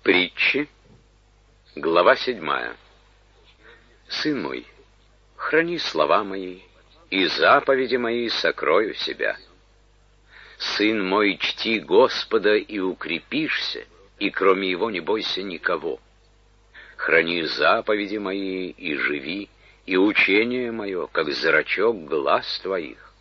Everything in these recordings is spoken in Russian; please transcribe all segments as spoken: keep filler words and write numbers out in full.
Притчи, глава седьмая. Сын мой, храни слова мои, и заповеди мои сокрой у себя. Сын мой, чти Господа, и укрепишься, и кроме Его не бойся никого. Храни заповеди мои, и живи, и учение мое, как зрачок глаз твоих.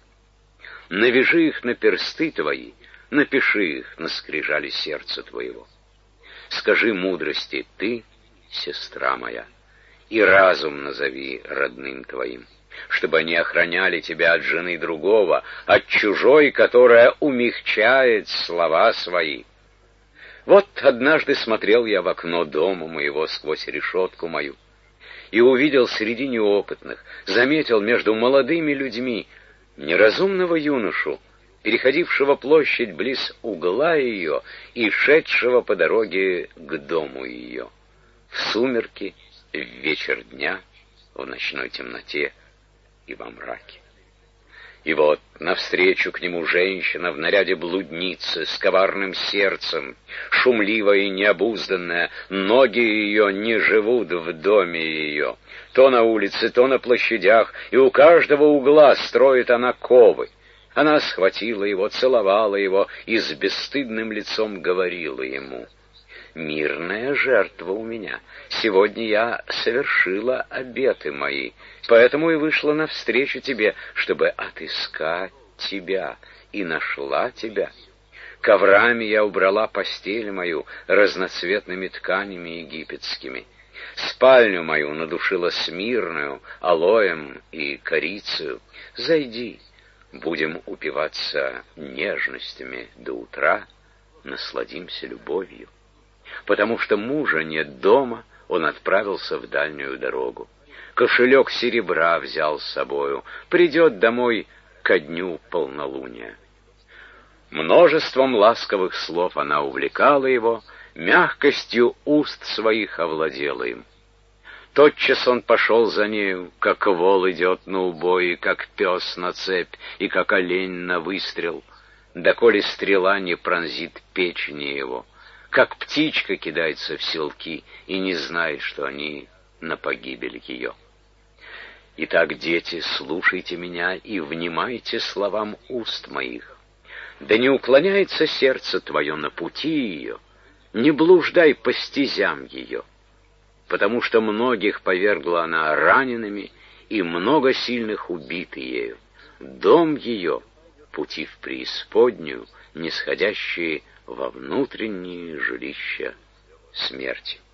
Навяжи их на персты твои, напиши их на скрижали сердца твоего. Скажи мудрости ты, сестра моя, и разум назови родным твоим, чтобы они охраняли тебя от жены другого, от чужой, которая умягчает слова свои. Вот однажды смотрел я в окно дома моего сквозь решетку мою, и увидел среди неопытных, заметил между молодыми людьми неразумного юношу, переходившего площадь близ угла ее и шедшего по дороге к дому ее. В сумерки, в вечер дня, в ночной темноте и во мраке. И вот навстречу к нему женщина в наряде блудницы с коварным сердцем, шумливая и необузданная, ноги ее не живут в доме ее. То на улице, то на площадях, и у каждого угла строит она ковы. Она схватила его, целовала его и с бесстыдным лицом говорила ему: «Мирная жертва у меня. Сегодня я совершила обеты мои, поэтому и вышла навстречу тебе, чтобы отыскать тебя, и нашла тебя. Коврами я убрала постель мою разноцветными тканями египетскими. Спальню мою надушила смирную, алоем и корицею. Зайди, будем упиваться нежностями до утра, насладимся любовью». Потому что мужа нет дома, он отправился в дальнюю дорогу. Кошелек серебра взял с собою, придет домой ко дню полнолуния. Множеством ласковых слов она увлекала его, мягкостью уст своих овладела им. Тотчас он пошел за нею, как вол идет на убой, как пес на цепь, и как олень на выстрел, доколе стрела не пронзит печени его, как птичка кидается в селки и не знает, что они на погибель ее. Итак, дети, слушайте меня и внимайте словам уст моих. Да не уклоняется сердце твое на пути ее, не блуждай по стезям ее, потому что многих повергла она ранеными, и много сильных убиты ею. Дом ее — пути в преисподнюю, нисходящие во внутренние жилища смерти.